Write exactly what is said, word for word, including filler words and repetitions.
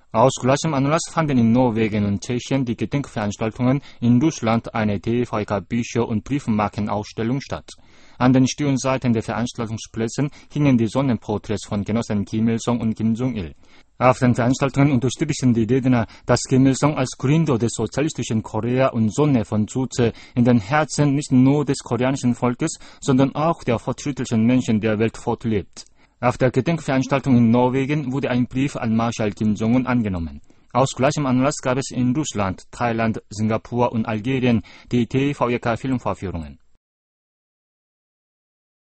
Aus gleichem Anlass fanden in Norwegen und Tschechien die Gedenkveranstaltungen, in Russland eine D E V E K-Bücher- und Briefmarkenausstellung statt. An den Stirnseiten der Veranstaltungsplätzen hingen die Sonnenporträts von Genossen Kim Il-sung und Kim Jong-il. Auf den Veranstaltungen unterstrichen die Redner, dass Kim Il-sung als Gründer des sozialistischen Korea und Sonne von Juche in den Herzen nicht nur des koreanischen Volkes, sondern auch der fortschrittlichen Menschen der Welt fortlebt. Auf der Gedenkveranstaltung in Norwegen wurde ein Brief an Marschall Kim Jong-un angenommen. Aus gleichem Anlass gab es in Russland, Thailand, Singapur und Algerien die D E V E K-Filmvorführungen.